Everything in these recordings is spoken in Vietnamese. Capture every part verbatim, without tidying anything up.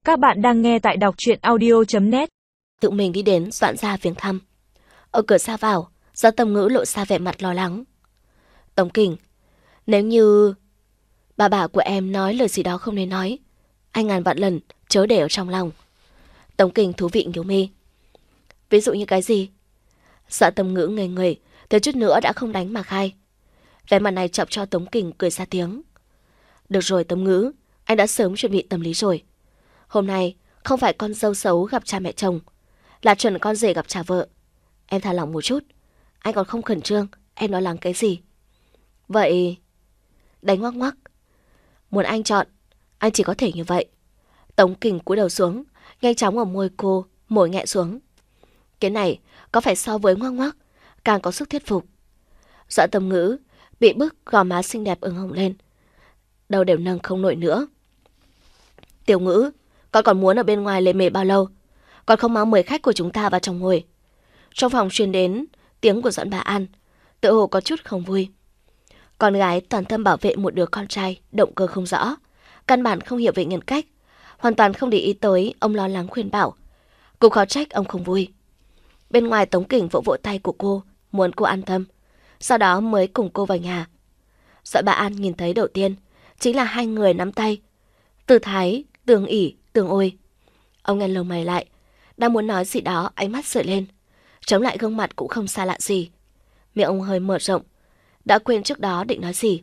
Các bạn đang nghe tại đọc truyện audio chấm net. Tự mình đi đến dọn ra viếng thăm. Ở cửa ra vào, do Tâm Ngữ lộ ra vẻ mặt lo lắng. Tống Kình, nếu như bà bà của em nói lời gì đó không nên nói, anh ngàn vạn lần chớ để ở trong lòng. Tống Kình thú vị nhíu mi. Ví dụ như cái gì? Sợ Tâm Ngữ ngây người, thiếu chút nữa đã không đánh mà khai. Vẻ mặt này chọc cho Tống Kình cười ra tiếng. Được rồi Tâm Ngữ, anh đã sớm chuẩn bị tâm lý rồi. Hôm nay không phải con dâu xấu gặp cha mẹ chồng, là chuẩn con rể gặp cha vợ. Em thả lỏng một chút, anh còn không khẩn trương, em lo lắng cái gì? Vậy... Đánh ngoắc ngoắc. Muốn anh chọn, anh chỉ có thể như vậy. Tống Kình cúi đầu xuống, nhanh chóng ở môi cô, môi nhẹ xuống. Cái này có phải so với ngoắc ngoắc, càng có sức thuyết phục. Dọa Tâm Ngữ, bị bức gò má xinh đẹp ửng hồng lên. Đầu đều nâng không nổi nữa. Tiểu Ngữ, con còn muốn ở bên ngoài lề mề bao lâu? Con không mang mời khách của chúng ta vào trong ngồi. Trong phòng truyền đến tiếng của Doãn Bà An, tự hồ có chút không vui. Con gái toàn tâm bảo vệ một đứa con trai, động cơ không rõ, căn bản không hiểu về nhân cách, hoàn toàn không để ý tới ông lo lắng khuyên bảo. Cô khó trách ông không vui. Bên ngoài Tống Kình vỗ vỗ tay của cô, muốn cô an tâm, sau đó mới cùng cô vào nhà. Doãn Bà An nhìn thấy đầu tiên chính là hai người nắm tay, tư thái tường ỉ tường ôi. Ông nhăn lông mày lại, đang muốn nói gì đó, ánh mắt sợi lên, chống lại gương mặt cũng không xa lạ gì. Miệng ông hơi mở rộng, đã quên trước đó định nói gì.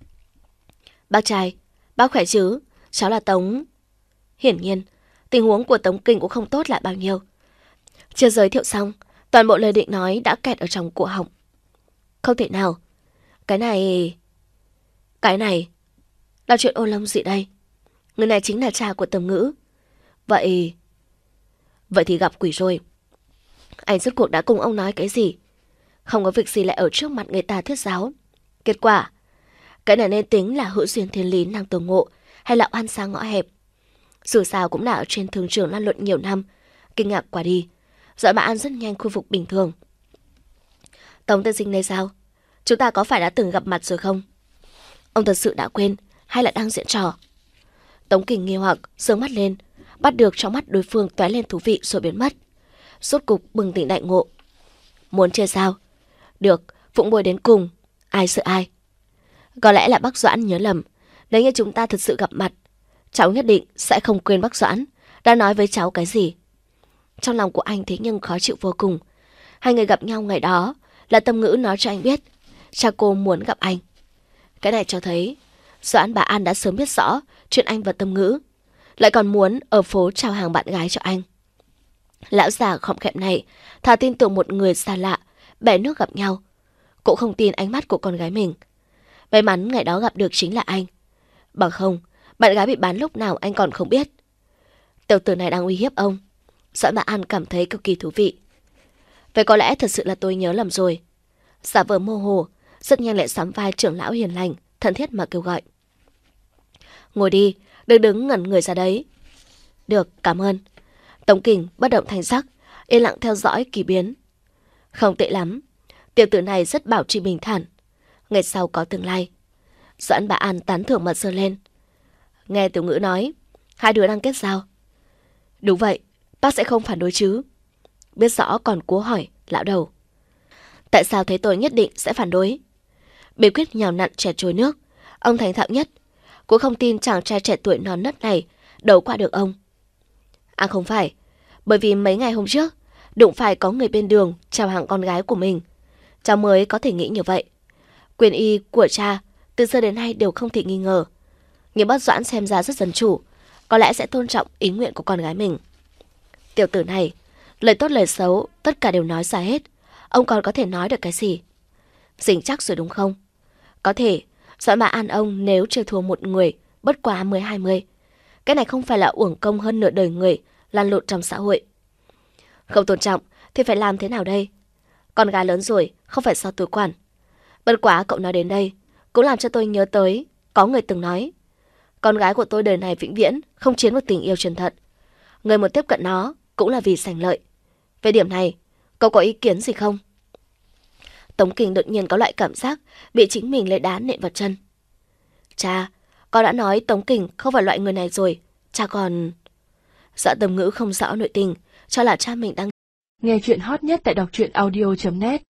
Bác trai, bác khỏe chứ? Cháu là Tống. Hiển nhiên, tình huống của Tống Kình cũng không tốt lại bao nhiêu. Chưa giới thiệu xong, toàn bộ lời định nói đã kẹt ở trong cổ họng. Không thể nào. Cái này... Cái này... là chuyện ô long gì đây? Người này chính là cha của Tâm Ngữ. Vậy... Vậy thì gặp quỷ rồi. Anh rốt cuộc đã cùng ông nói cái gì? Không có việc gì lại ở trước mặt người ta thuyết giáo. Kết quả, cái này nên tính là hữu duyên thiên lý năng tường ngộ, hay là oan xa ngõ hẹp. Dù sao cũng đã ở trên thương trường lan luận nhiều năm. Kinh ngạc quả đi, Doãn Bà An rất nhanh khôi phục bình thường. Tống tiên sinh đây sao? Chúng ta có phải đã từng gặp mặt rồi không? Ông thật sự đã quên, hay là đang diễn trò? Tống Kình nghi hoặc giơ mắt lên, bắt được trong mắt đối phương tóe lên thú vị rồi biến mất. Rốt cục bừng tỉnh đại ngộ. Muốn chơi sao? Được, phụng bồi đến cùng, ai sợ ai. Có lẽ là bác Doãn nhớ lầm. Nếu như chúng ta thật sự gặp mặt, cháu nhất định sẽ không quên bác Doãn đã nói với cháu cái gì. Trong lòng của anh thế nhưng khó chịu vô cùng. Hai người gặp nhau ngày đó là Tâm Ngữ nói cho anh biết cha cô muốn gặp anh. Cái này cho thấy Doãn Bà An đã sớm biết rõ chuyện anh và Tâm Ngữ, lại còn muốn ở phố chào hàng bạn gái cho anh. Lão già khom khẹm này thà tin tưởng một người xa lạ bè nước gặp nhau, cũng không tin ánh mắt của con gái mình. May mắn ngày đó gặp được chính là anh. Bằng không, bạn gái bị bán lúc nào anh còn không biết. Tiểu tử này đang uy hiếp ông. Doãn Bà An cảm thấy cực kỳ thú vị. Vậy có lẽ thật sự là tôi nhớ lầm rồi. Giả vờ mơ hồ, rất nhanh lại sắm vai trưởng lão hiền lành, thân thiết mà kêu gọi. Ngồi đi, đừng đứng ngẩn người ra đấy. Được, cảm ơn. Tống Kình bất động thanh sắc, yên lặng theo dõi kỳ biến. Không tệ lắm, tiểu tử này rất bảo trì bình thản, ngày sau có tương lai. Doãn Bà An tán thưởng mặt giơ lên. Nghe Tiểu Ngữ nói, hai đứa đang kết giao. Đúng vậy, bác sẽ không phản đối chứ? Biết rõ còn cố hỏi, lão đầu. Tại sao thấy tôi nhất định sẽ phản đối? Bí quyết nhào nặn chè trôi nước, ông thành thạo nhất. Cũng không tin chàng trai trẻ tuổi non nớt này đấu qua được ông. À không phải, bởi vì mấy ngày hôm trước đụng phải có người bên đường chào hàng con gái của mình, cháu mới có thể nghĩ như vậy. Quyền y của cha từ xưa đến nay đều không thể nghi ngờ. Nhưng bác Doãn xem ra rất dân chủ, có lẽ sẽ tôn trọng ý nguyện của con gái mình. Tiểu tử này, lời tốt lời xấu tất cả đều nói ra hết. Ông còn có thể nói được cái gì? Dình chắc rồi đúng không? Có thể Doãn Bà An ông nếu chơi thua một người bất quá mười hai mươi. Cái này không phải là uổng công hơn nửa đời người lăn lộn trong xã hội. Không tôn trọng thì phải làm thế nào đây? Con gái lớn rồi, không phải do tôi quản. Bất quá cậu nói đến đây cũng làm cho tôi nhớ tới có người từng nói, con gái của tôi đời này vĩnh viễn không chiến một tình yêu chân thật. Người muốn tiếp cận nó cũng là vì sành lợi. Về điểm này, cậu có ý kiến gì không? Tống Kình đột nhiên có loại cảm giác bị chính mình lấy đá nện vào chân. Cha, con đã nói Tống Kình không phải loại người này rồi. Cha còn... Dạ Tầm Ngữ không rõ nội tình, cho là cha mình đang nghe chuyện hot nhất tại đọc truyện audio chấm net.